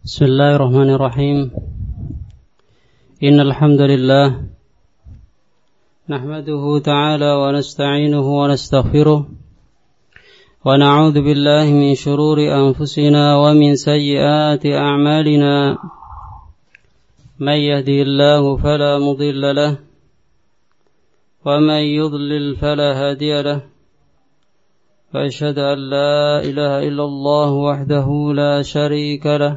Bismillahirrahmanirrahim. Innal hamdalillah nahmaduhu ta'ala wa nasta'inuhu wa nastaghfiruh wa na'udzu billahi min shururi anfusina wa min sayyiati a'malina. May yahdihillahu fala mudilla lahu wa may yudlil fala hadiya lahu. وأشهد أن لا إله إلا الله وحده لا شريك له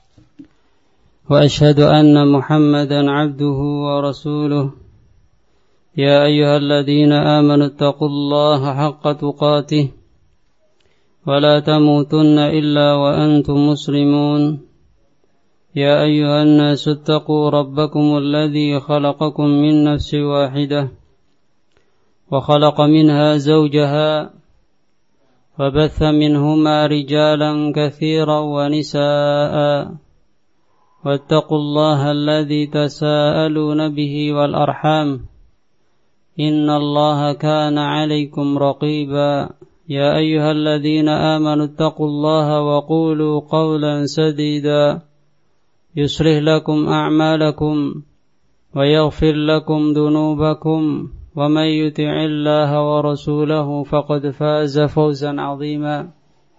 وأشهد أن محمدا عبده ورسوله يا أيها الذين آمنوا اتقوا الله حق تقاته ولا تموتن إلا وأنتم مسلمون يا أيها الناس اتقوا ربكم الذي خلقكم من نفس واحدة وخلق منها زوجها وبث منهما رجالا كثيرا ونساء واتقوا الله الذي تساءلون به والأرحام إن الله كان عليكم رقيبا يا أيها الذين آمنوا اتقوا الله وقولوا قولا سديدا يصلح لكم أعمالكم ويغفر لكم ذنوبكم ومن يطع الله ورسوله فقد فاز فوزا عظيما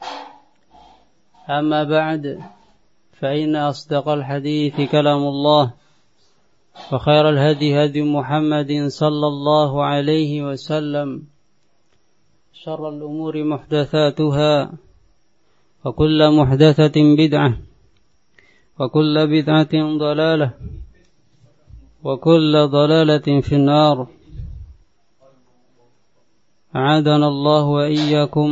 أما بعد فإن أصدق الحديث كلام الله وخير الهدي هدي محمد صلى الله عليه وسلم شر الأمور محدثاتها وكل محدثة بدعة وكل بدعة ضلالة وكل ضلالة في النار. أعاذنا الله وإياكم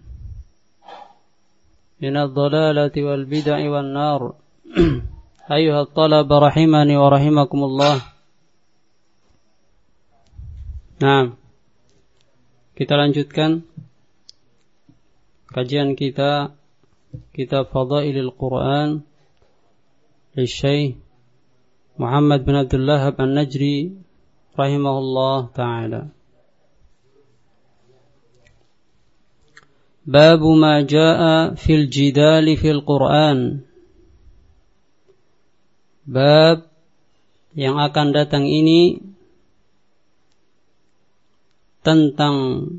من الضلالة والبدع والنار. أيها الطلبة رحمني ورحمكم الله. Nah, kita lanjutkan kajian kita kitab Fadailul Quran Syekh Muhammad bin Abdul Wahhab An-Najri rahimahullah ta'ala. Bab ma jaa fil jidal fil Quran. Bab yang akan datang ini tentang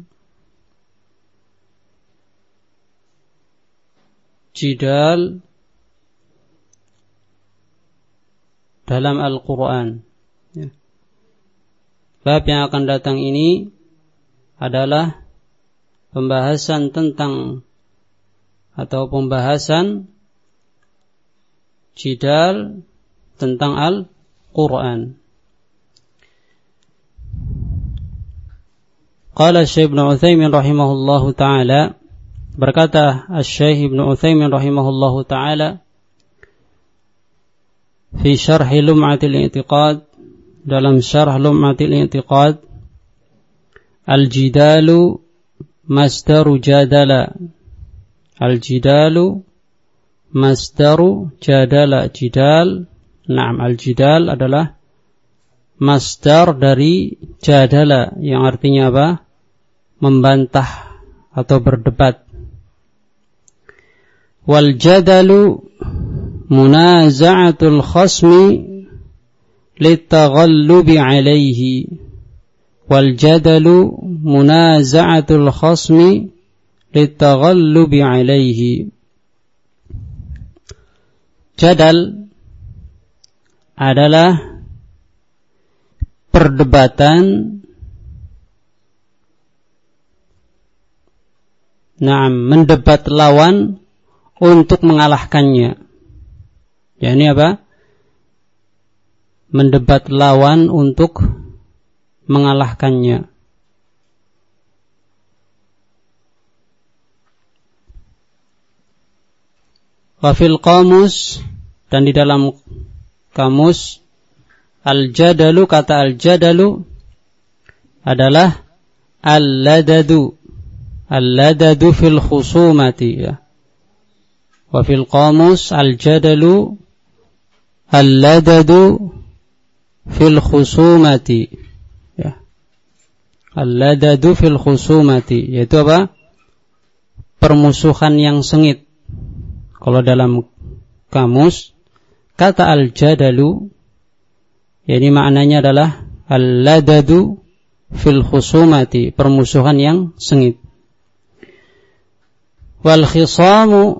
jidal dalam Al-Quran. Bab yang akan datang ini adalah pembahasan tentang atau pembahasan jidal tentang Al-Quran. Qala Syekh Ibn Utsaimin rahimahullahu ta'ala, berkata Syekh Ibn Utsaimin rahimahullahu ta'ala fi syarh Lum'atil I'tiqad, dalam syarh Lum'atil I'tiqad, al-jidalu masdaru jadala. Al-jidalu masdaru jadala. Jidal, na'am, al-jidal adalah masdar dari jadala, yang artinya apa? Membantah atau berdebat. Wal jadalu munaza'atul khasmi litaghallubi alaihi. Wal jadalu munaza'atul khasmi litaghallubi alaihi. Jadal adalah perdebatan, mendebat lawan untuk mengalahkannya. Yani apa? Mendebat lawan untuk mengalahkannya. Wa fil qamus, dan di dalam kamus, al-jadalu, kata al-jadalu adalah al-ladadu. Al-ladadu fil khusumati, ya. Wa fil qamus al-jadalu al-ladadu fil khusumati, ya. Al-ladadu fil khusumati, yaitu apa? Permusuhan yang sengit. Kalau dalam kamus, kata al-jadalu, yakni maknanya adalah al-ladadu fil khusumati, permusuhan yang sengit. Wal khisamu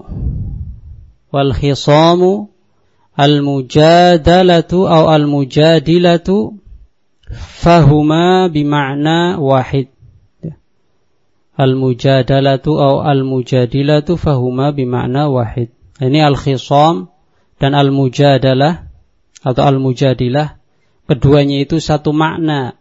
al-mujadalatu atau al-mujadilatu fahuma bima'na wahid. Al-mujadalatu atau al-mujadilatu fahuma bima'na wahid. Ini al-khisam dan al-mujadalah atau al-mujadilah, keduanya itu satu makna.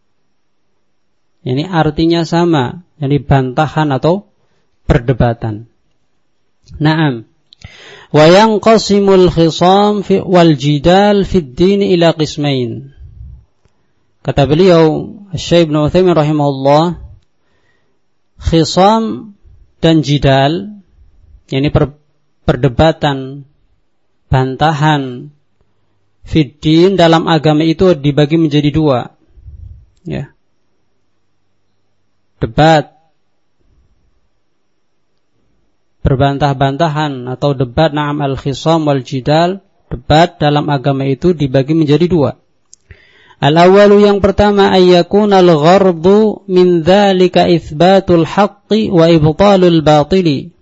Ini artinya sama, ini bantahan atau perdebatan. Naam. Wa yanqasimul khisam wal jidal fid din ila qismain. Kata beliau Syekh Ibnu Utsaimin rahimahullah, khisam dan jidal, yakni perdebatan, bantahan fid din dalam agama itu dibagi menjadi dua. Ya. Debat, berbantah-bantahan atau debat, na'am, al-khisam wal jidal, debat dalam agama itu dibagi menjadi dua. Al-awwalu, yang pertama, ayyakuna al-ghardu min dzalika itsbatul haqqi wa ibtalul batili.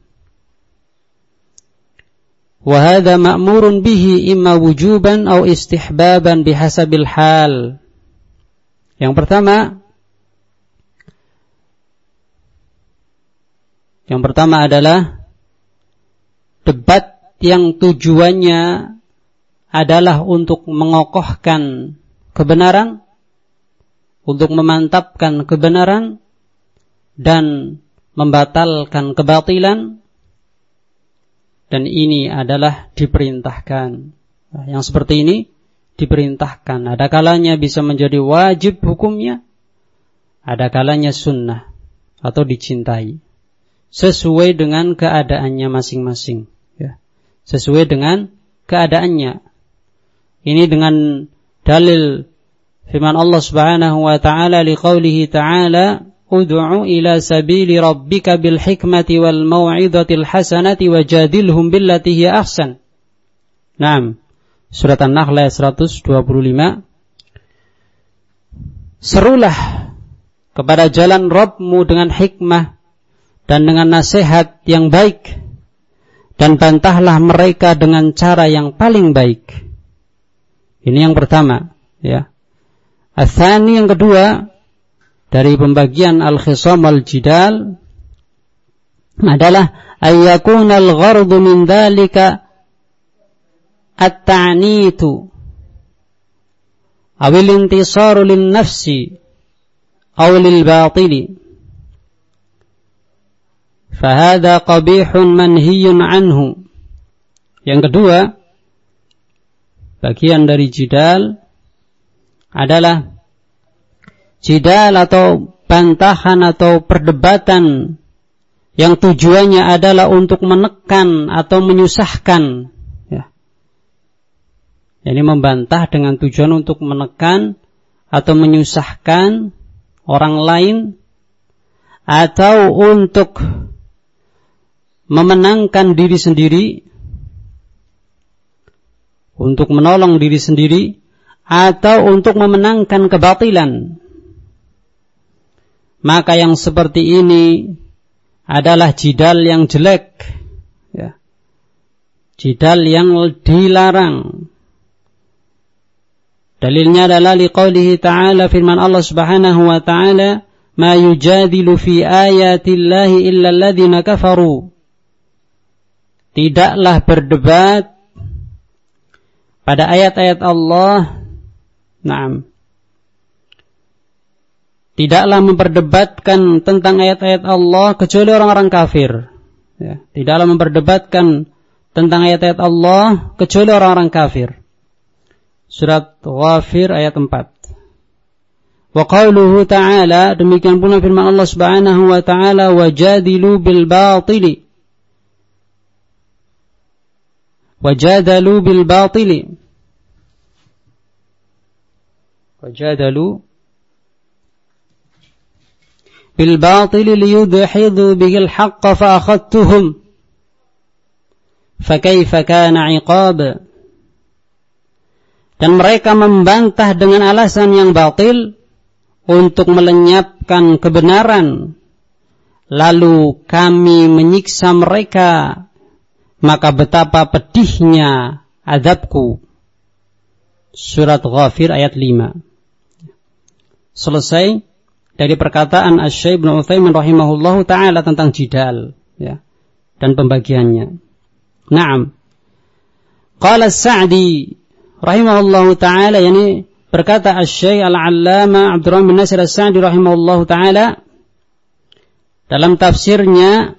Wa hadha ma'murun bihi imma wujuban aw istihbaban bihasabil hal. Yang pertama adalah debat yang tujuannya adalah untuk mengokohkan kebenaran, untuk memantapkan kebenaran dan membatalkan kebatilan, dan ini adalah diperintahkan. Nah, yang seperti ini diperintahkan. Ada kalanya bisa menjadi wajib hukumnya, ada kalanya sunnah atau dicintai, sesuai dengan keadaannya masing-masing. Ya. Sesuai dengan keadaannya. Ini dengan dalil firman Allah Subhanahu wa ta'ala liqaulihi ta'ala ud'u ila sabili rabbika bil hikmati wal mau'izatil hasanati wajadilhum billati hiya ahsan. Naam. Surat An-Nahl ayat 125. Serulah kepada jalan Rabbmu dengan hikmah dan dengan nasihat yang baik, dan bantahlah mereka dengan cara yang paling baik. Ini yang pertama, ya. Ats-tsani, yang kedua, dari pembagian al-khisam wal-jidal adalah ayyakuna al-ghardu min dzalika at-ta'nitu aw al-intisaru lin-nafsi aw lil-batili. Fahada qabihun manhiyun anhu. Yang kedua, bagian dari jidal adalah jidal atau bantahan atau perdebatan yang tujuannya adalah untuk menekan atau menyusahkan. Ya. Jadi membantah dengan tujuan untuk menekan atau menyusahkan orang lain, atau untuk memenangkan diri sendiri, untuk menolong diri sendiri, atau untuk memenangkan kebatilan. Maka yang seperti ini adalah jidal yang jelek, ya. Jidal yang dilarang. Dalilnya adalah liqaulihi ta'ala, firman Allah Subhanahu wa ta'ala, ma yujadilu fi ayatillahi illa alladhina kafaru. Tidaklah berdebat pada ayat-ayat Allah, naam, tidaklah memperdebatkan tentang ayat-ayat Allah kecuali orang-orang kafir. Ya. Tidaklah memperdebatkan tentang ayat-ayat Allah kecuali orang-orang kafir. Surat Ghafir ayat 4. Wa qauluhu ta'ala, demikian pula firman Allah Subhanahu wa ta'ala, wajadilu bil batili. Wajadalu bil batili. Wajadalu بالباطل ليدحضوا به الحق فأخذتهم fakaifa kana 'iqab. Dan mereka membantah dengan alasan yang batil untuk melenyapkan kebenaran. Lalu kami menyiksa mereka, maka betapa pedihnya azabku. Surat Ghafir ayat 5. Selesai dari perkataan Asy-Syaikh Ibnu Utsaimin rahimahullahu taala tentang jidal, ya, dan pembagiannya. Naam. Qala As-Sa'di rahimahullahu taala, yakni berkata Asy-Syaikh Al-'Allamah Abdurrahman bin Nasir As-Sa'di rahimahullahu taala dalam tafsirnya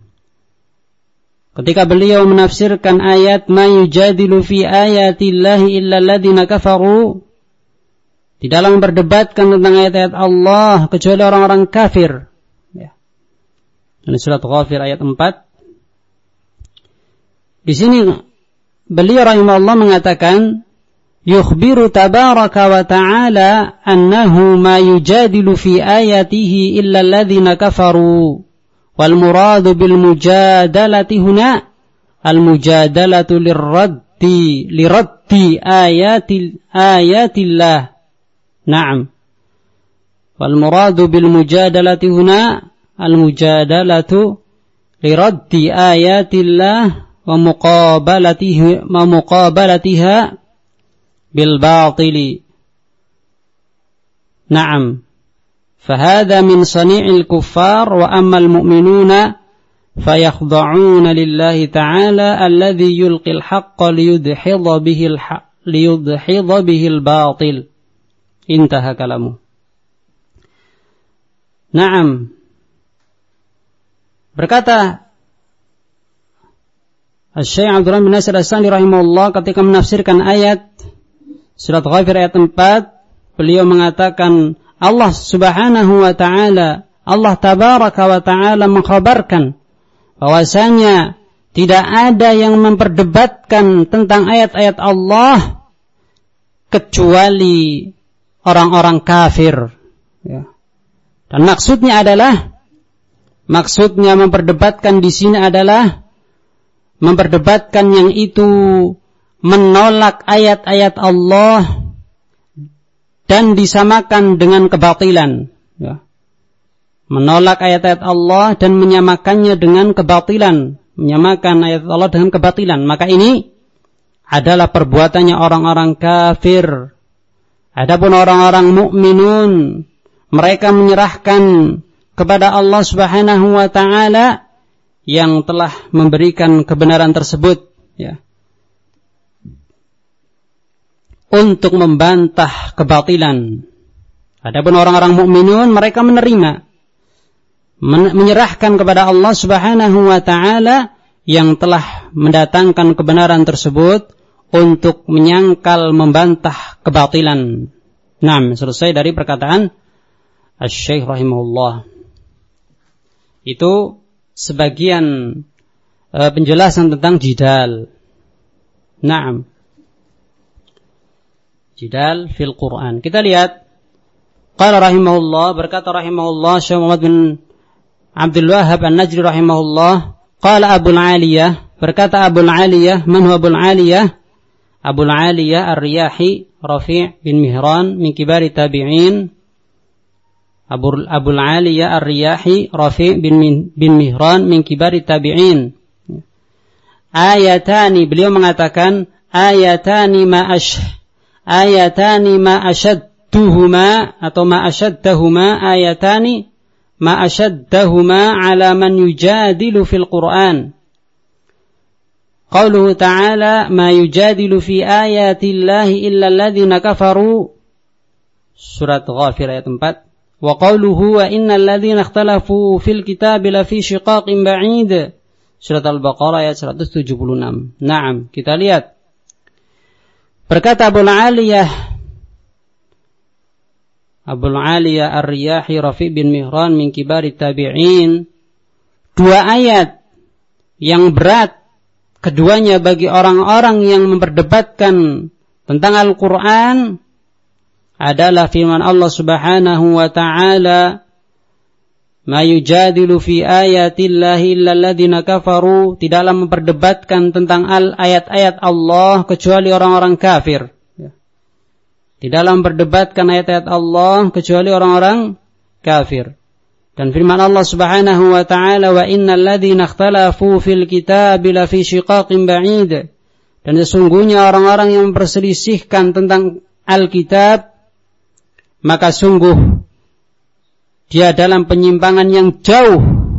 ketika beliau menafsirkan ayat ma yujadilu fi ayatillahi illa alladziina kafaru, di dalam berdebatkan tentang ayat-ayat Allah kecuali orang-orang kafir, ya. Ini surat Ghafir ayat 4. Di sini beliau rahimahullah mengatakan yukhbiru tabaraka wa ta'ala annahu ma yujadilu fi ayatihi illa alladziina kafaru wal muradu bil mujadalati huna al mujadalatu liraddi ayatillah. Naam. Wal muradu bil mujadalati huna al mujadalatu liraddi ayatillah wa muqabalatiha bil batili. Naam. Fahadha min sani'il kuffar wa ammal mu'minuna fayakhda'una lillahi ta'ala alladhi yulqil haqqa liyudhidha bihi al-batil. Intaha kalamu. Naam. Berkata Asy-Syaikh Abdurrahman bin Nasir As-Sa'di rahimahullah ketika menafsirkan ayat surat Ghafir ayat 4, beliau mengatakan Allah subhanahu wa ta'ala, Allah tabaraka wa ta'ala mengkhabarkan bahwasanya tidak ada yang memperdebatkan tentang ayat-ayat Allah kecuali orang-orang kafir, ya. Dan maksudnya memperdebatkan di sini adalah memperdebatkan yang itu menolak ayat-ayat Allah dan disamakan dengan kebatilan, ya. Menolak ayat-ayat Allah dan menyamakannya dengan kebatilan, menyamakan ayat Allah dengan kebatilan. Maka ini adalah perbuatannya orang-orang kafir. Adapun orang-orang mukminun, mereka menyerahkan kepada Allah Subhanahu wa taala yang telah memberikan kebenaran tersebut, ya, untuk membantah kebatilan. Adapun orang-orang mukminun, mereka menyerahkan kepada Allah Subhanahu wa taala yang telah mendatangkan kebenaran tersebut untuk menyangkal, membantah kebatilan. Nah, selesai dari perkataan Asy-Syaikh rahimahullah. Itu sebagian penjelasan tentang jidal. Naam. Jidal fil Quran. Kita lihat. Qala rahimahullah, berkata rahimahullah Syekh Muhammad bin Abdul Wahhab An-Najri rahimahullah, qala Abul Aliyah, berkata Abul Aliyah, man huwa Abul Aliyah? Abul Aliyah Ar-Riyahi Rafi' bin Mihran min kibari tabi'in. Abul Aliyah Ar-Riyahi Rafi' bin Mihran min kibari tabi'in. Ayatani, beliau mengatakan ayatani ma ashadduhuma atau ma ashaddahuma, ayatani ma ashaddahuma ala man yujadilu fil Qur'an. Qauluhu ta'ala ma yujadilu fi ayatillahi illa alladhina kafaru. Surat Ghafir ayat 4. Wa qauluhu wa innal ladzina ikhtalafu fil kitabi lafi shiqaqin ba'id. Surat Al-Baqarah ayat 176. Naam, kita lihat. Berkata Abul Aliyah Ar-Riyahi Rafi' bin Mihran min kibari tabi'in, dua ayat yang berat keduanya bagi orang-orang yang memperdebatkan tentang Al-Quran adalah firman Allah Subhanahu wa ta'ala ma yujadilu fi ayatillahi illa alladziina kafaru, tidaklah memperdebatkan tentang ayat-ayat Allah kecuali orang-orang kafir. Tidaklah memperdebatkan ayat-ayat Allah kecuali orang-orang kafir. Dan firman Allah Subhanahu wa taala, wa innal ladziina ikhtalafu fil kitabi lafi shiqaqin ba'id. Dan sesungguhnya orang-orang yang memperselisihkan tentang Alkitab, maka sungguh dia dalam penyimpangan yang jauh.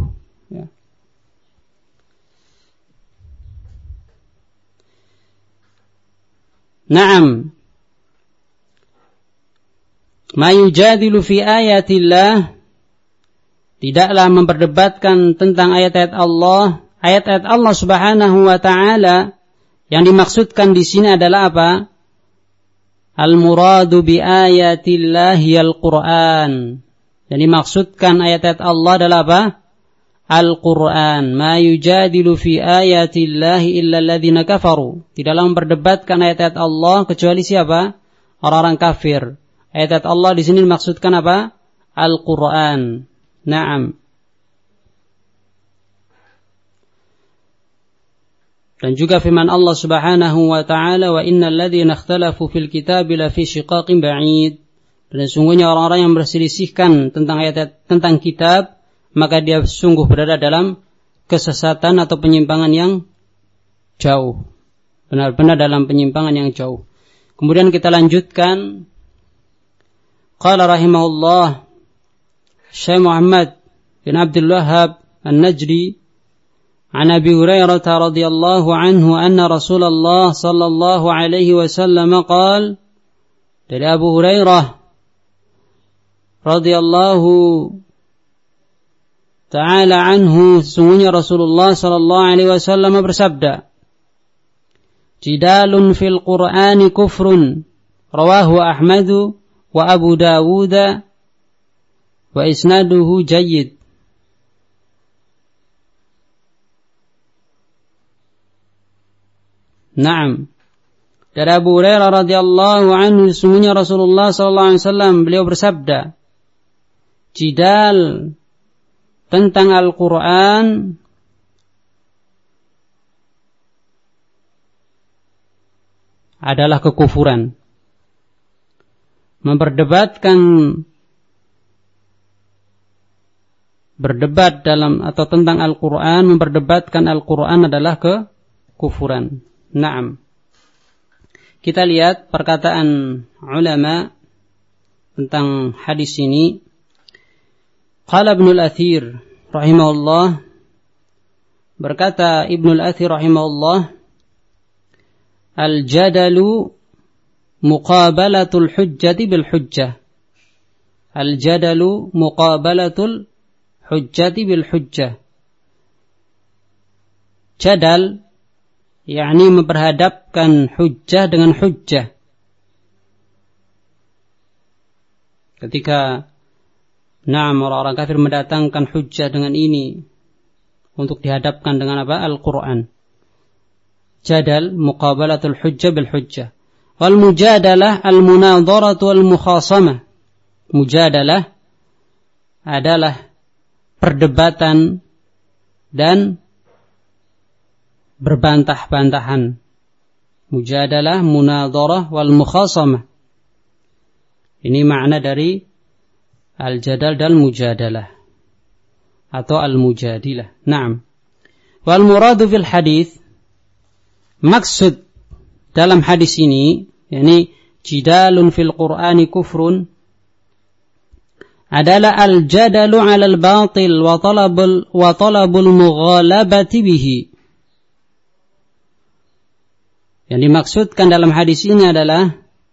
Naam. Ma yujadilu fi ayatillah, tidaklah memperdebatkan tentang ayat-ayat Allah. Ayat-ayat Allah Subhanahu wa taala yang dimaksudkan di sini adalah apa? Al-muradu bi ayatillahi al-Qur'an. Yang dimaksudkan ayat-ayat Allah adalah apa? Al-Quran. Ma yujadilu fi ayatillahi illa alladziina kafaru. Tidaklah memperdebatkan ayat-ayat Allah kecuali siapa? Orang-orang kafir. Ayat-ayat Allah di sini dimaksudkan apa? Al-Quran. Naam. Dan juga firman Allah Subhanahu wa taala, wa innal ladziina ikhtalafu fil kitabi lafi shiqaqin ba'id. Dan sungguhnya orang-orang yang berselisihkan tentang ayat tentang kitab, maka dia sungguh berada dalam kesesatan atau penyimpangan yang jauh. Benar-benar dalam penyimpangan yang jauh. Kemudian kita lanjutkan. Qala rahimahullah Syekh Muhammad bin Abdul Wahhab An-Najdi an Abi Hurairah radhiyallahu anhu anna Rasulullah sallallahu alaihi wasallam qala, dari Abu Hurairah radhiyallahu ta'ala anhu, sesungguhnya Rasulullah sallallahu alaihi wasallam bersabda, jidalun fil Qur'ani kufrun, rawahu Ahmadu wa Abu Dawud wa isnaduhu jayyid. Naam. Dari Abu Hurairah radhiyallahu anhu, sesungguhnya Rasulullah sallallahu alaihi wasallam beliau bersabda, jidal tentang Al-Quran adalah kekufuran. Berdebat dalam atau tentang Al-Quran, memperdebatkan Al-Quran adalah kekufuran. Naam. Kita lihat perkataan ulama tentang hadis ini. Qala Ibnul Athir rahimahullah, berkata Ibnul Athir rahimahullah, al-jadalu muqabalatul hujjati bil hujjah. Al-jadalu muqabalatul hujjati bil hujjah. Jadal yakni memperhadapkan hujjah dengan hujjah. Ketika orang-orang kafir mendatangkan hujjah dengan ini untuk dihadapkan dengan apa? Al-Quran. Jadal muqabalatul hujjah bil hujjah. Wal mujadalah al-munadharatu wal mukhasamah. Mujadalah adalah perdebatan dan berbantah-bantahan. Mujadalah, munadharah wal mukhasamah. Ini makna dari al-jadal dan mujadalah atau al-mujadilah. Naam. Wal muradu fil hadis, maksud dalam hadis ini, yakni jidalun fil Qur'ani kufrun, adalah al-jadalu 'alal batil wa talabul mughalabati bihi. Yang dimaksudkan dalam hadis ini adalah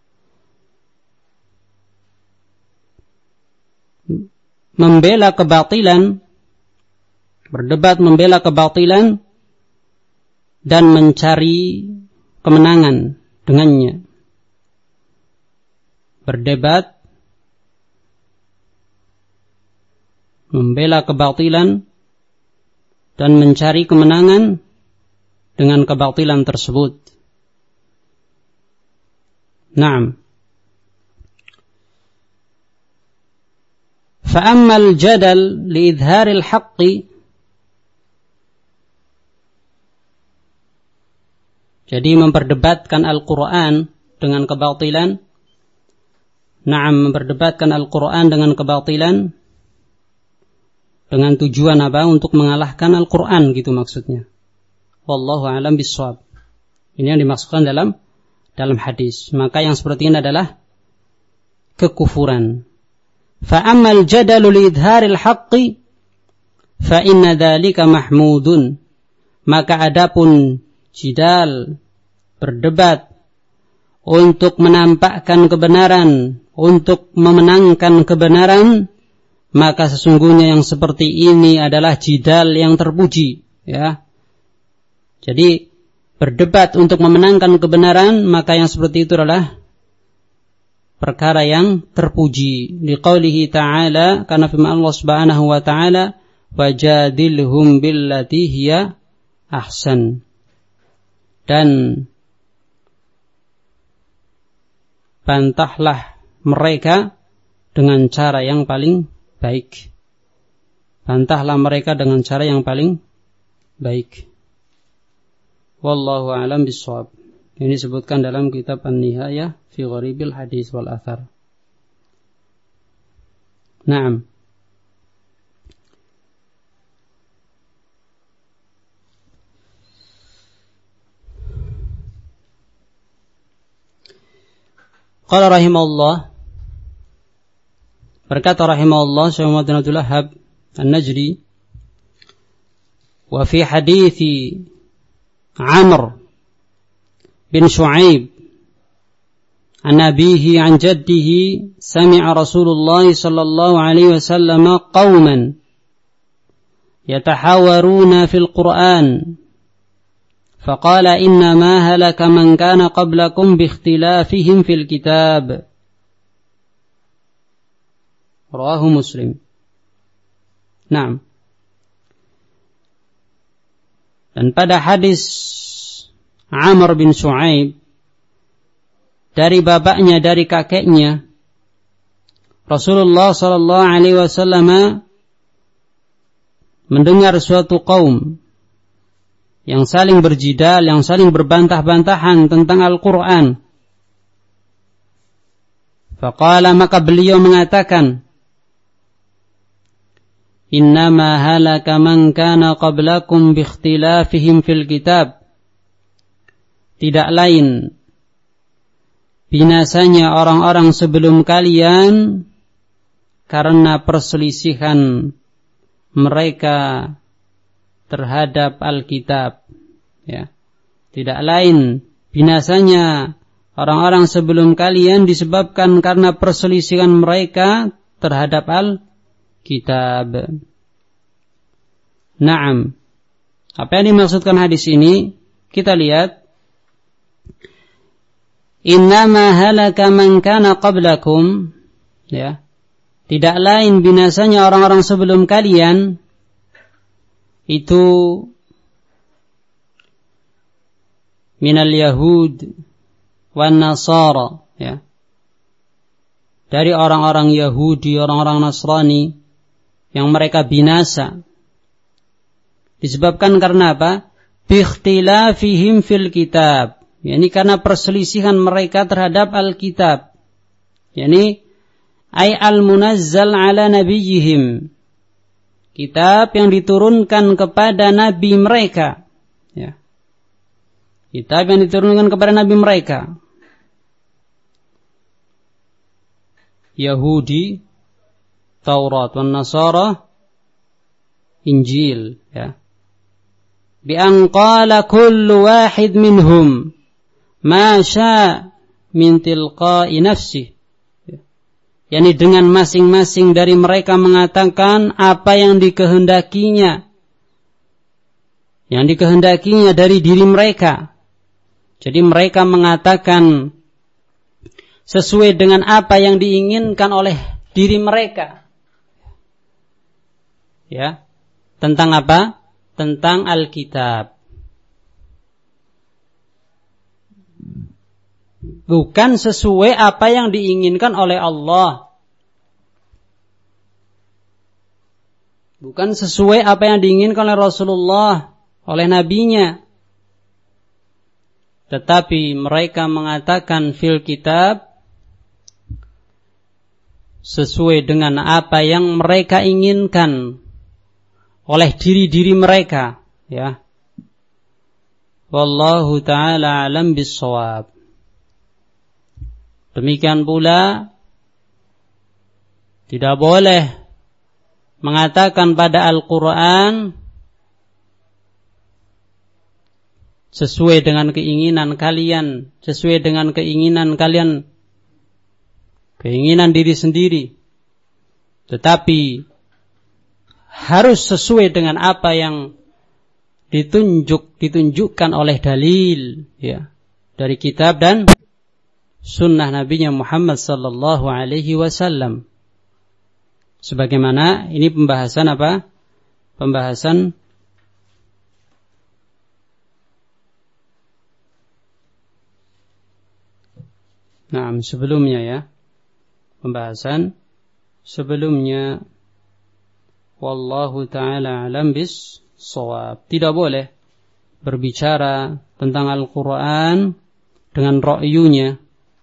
membela kebatilan, berdebat membela kebatilan dan mencari kemenangan dengannya. Berdebat membela kebatilan dan mencari kemenangan dengan kebatilan tersebut. Naam. Fa'ammal jadal liidharil haqqi, jadi memperdebatkan Al-Quran dengan kebatilan. Na'am, memperdebatkan Al-Quran dengan kebatilan. Dengan tujuan apa? Untuk mengalahkan Al-Quran gitu maksudnya. Wallahu a'lam bishawab. Ini yang dimaksudkan dalam hadis. Maka yang seperti ini adalah kekufuran. Fa'ammal jadalu liidharil haqqi fa inna dzalika mahmudun. Maka adapun jidal, berdebat untuk menampakkan kebenaran, untuk memenangkan kebenaran, maka sesungguhnya yang seperti ini adalah jidal yang terpuji, ya. Jadi berdebat untuk memenangkan kebenaran, maka yang seperti itu adalah perkara yang terpuji. Liqaulihi ta'ala, karena firman Allah Subhanahu wa ta'ala, wajadilhum billati hiya ahsan. Dan bantahlah mereka dengan cara yang paling baik. Bantahlah mereka dengan cara yang paling baik. Wallahu a'lam bishawab. Ini disebutkan dalam kitab An-Nihayah fi Gharibil Hadis wal Athar. Naam. Qala rahimahullah, berkata rahimahullah Syekh Muhammad bin Abdul Wahhab An-Najdi, wa fi hadithi Amr bin Shu'aib an abihi an jaddihi sami'a Rasulullah sallallahu alaihi wasallam qauman yatahawaruna fil Qur'an فقال إنما هلك من كان قبلكم باختلافهم في الكتاب رواه مسلم. Naam. Dan pada hadis Amr bin Shu'aib dari bapaknya, dari kakeknya, Rasulullah sallallahu alaihi wasallam mendengar suatu kaum yang saling berjidal, yang saling berbantah-bantahan tentang Al-Quran. Faqala, maka beliau mengatakan, innama halaka man kana qablakum biikhtilafihim fil kitab. Tidak lain binasanya orang-orang sebelum kalian karena perselisihan mereka terhadap Alkitab, ya. Tidak lain binasanya orang-orang sebelum kalian disebabkan karena perselisihan mereka terhadap Alkitab. Naam. Apa yang dimaksudkan hadis ini? Kita lihat. Innama halaka man kana qablakum, ya. Tidak lain binasanya orang-orang sebelum kalian itu minal Yahud wan Nasara, ya. Dari orang-orang Yahudi, orang-orang Nasrani yang mereka binasa. Disebabkan karena apa? Biikhtilafihim fil kitab. Yani karena perselisihan mereka terhadap Alkitab. Yani ay al-munazzal ala nabiyihim. Kitab yang diturunkan kepada nabi mereka, ya. Kitab yang diturunkan kepada nabi mereka. Yahudi Taurat, wan Nasara Injil, ya. Bi an qala kullu wahid minhum ma syaa min tilqa'i nafsihi. Yani dengan masing-masing dari mereka mengatakan apa yang dikehendakinya. Yang dikehendakinya dari diri mereka. Jadi mereka mengatakan sesuai dengan apa yang diinginkan oleh diri mereka. Ya. Tentang apa? Tentang Alkitab. Bukan sesuai apa yang diinginkan oleh Allah. Bukan sesuai apa yang diinginkan oleh Rasulullah, oleh nabinya. Tetapi mereka mengatakan fil kitab sesuai dengan apa yang mereka inginkan oleh diri-diri mereka, ya. Wallahu ta'ala alam bis-shawab. Demikian pula tidak boleh mengatakan pada Al-Quran sesuai dengan keinginan kalian, sesuai dengan keinginan kalian, keinginan diri sendiri, tetapi harus sesuai dengan apa yang ditunjukkan oleh dalil, ya, dari kitab dan sunnah Nabinya Muhammad sallallahu alaihi wasallam. Sebagaimana ini pembahasan apa? Pembahasan sebelumnya, ya. Pembahasan sebelumnya. Wallahu ta'ala alam bis-shawab. Tidak boleh berbicara tentang Al-Quran dengan ra'yunya.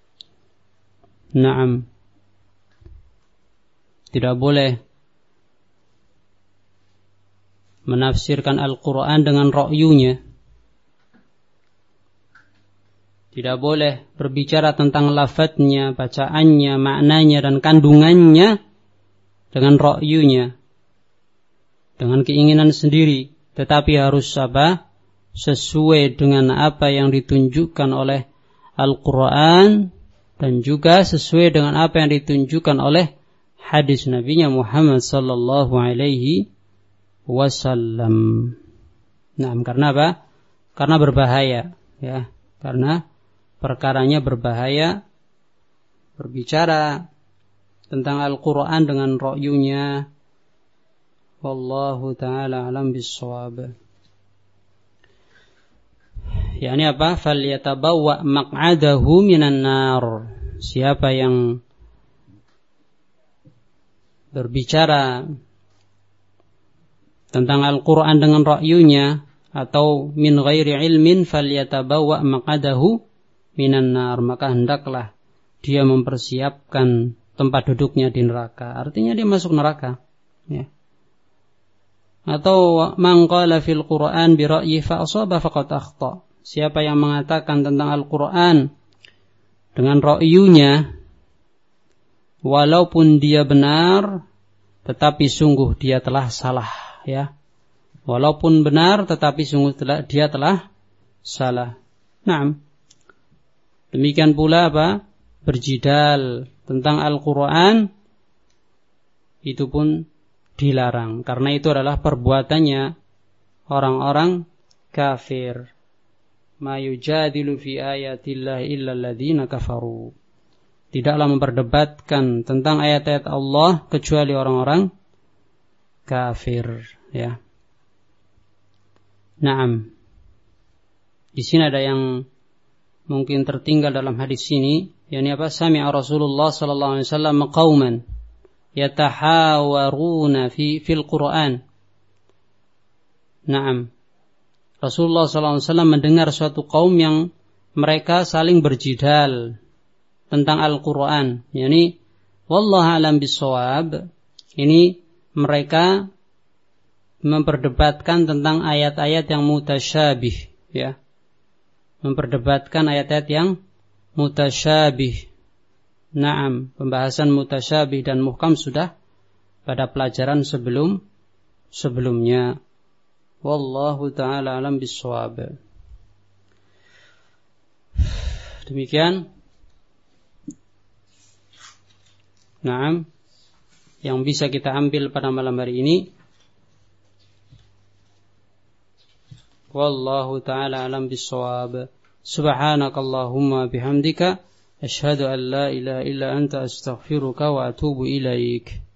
Naam. Tidak boleh menafsirkan Al-Quran dengan ra'yunya. Tidak boleh berbicara tentang lafadznya, bacaannya, maknanya, dan kandungannya dengan ra'yunya, dengan keinginan sendiri. Tetapi harus apa? Sesuai dengan apa yang ditunjukkan oleh Al-Quran dan juga sesuai dengan apa yang ditunjukkan oleh hadis Nabinya Muhammad sallallahu alaihi wasallam. Nah, karena apa? Karena berbahaya, ya. Karena perkaranya berbahaya berbicara tentang Al-Quran dengan ra'yunya. Wallahu ta'ala alam bis-shawab. Yani apa? Falyatabawwa maq'adahu minan nar. Siapa yang berbicara tentang Al-Quran dengan ra'yunya atau min ghairi ilmin, falyatabawwa maq'adahu minan nar, maka hendaklah dia mempersiapkan tempat duduknya di neraka. Artinya dia masuk neraka, ya. Atau man qala fil Qur'an bi ra'yi fa asaba faqad akhta. Siapa yang mengatakan tentang Al-Qur'an dengan ra'yunya, walaupun dia benar, tetapi sungguh dia telah salah, ya. Walaupun benar, tetapi sungguh dia telah salah. Naam. Demikian pula apa? Berjidal tentang Al-Quran itu pun dilarang, karena itu adalah perbuatannya orang-orang kafir. Ma yujadilu fi ayatillahi illa alladzina kafaru. Tidaklah memperdebatkan tentang ayat-ayat Allah kecuali orang-orang kafir, ya. Naam. Di sini ada yang mungkin tertinggal dalam hadis ini, yakni apa? Sami'a Rasulullah sallallahu alaihi wasallam qauman yatahawaruna fil Qur'an. Naam. Rasulullah sallallahu alaihi wasallam mendengar suatu kaum yang mereka saling berjidal tentang Al-Qur'an. Yani wallahu a'lam bis-shawab. Ini mereka memperdebatkan tentang ayat-ayat yang mutasyabih, ya. Memperdebatkan ayat-ayat yang mutasyabih. Naam, pembahasan mutasyabih dan muhkam sudah pada pelajaran sebelumnya. Wallahu ta'ala alam bis-shawab. Demikian. Naam, yang bisa kita ambil pada malam hari ini. Wallahu ta'ala alam bis-shawab. Subhanakallahumma bihamdika asyhadu an la ilaha illa anta astaghfiruka wa atubu ilaik.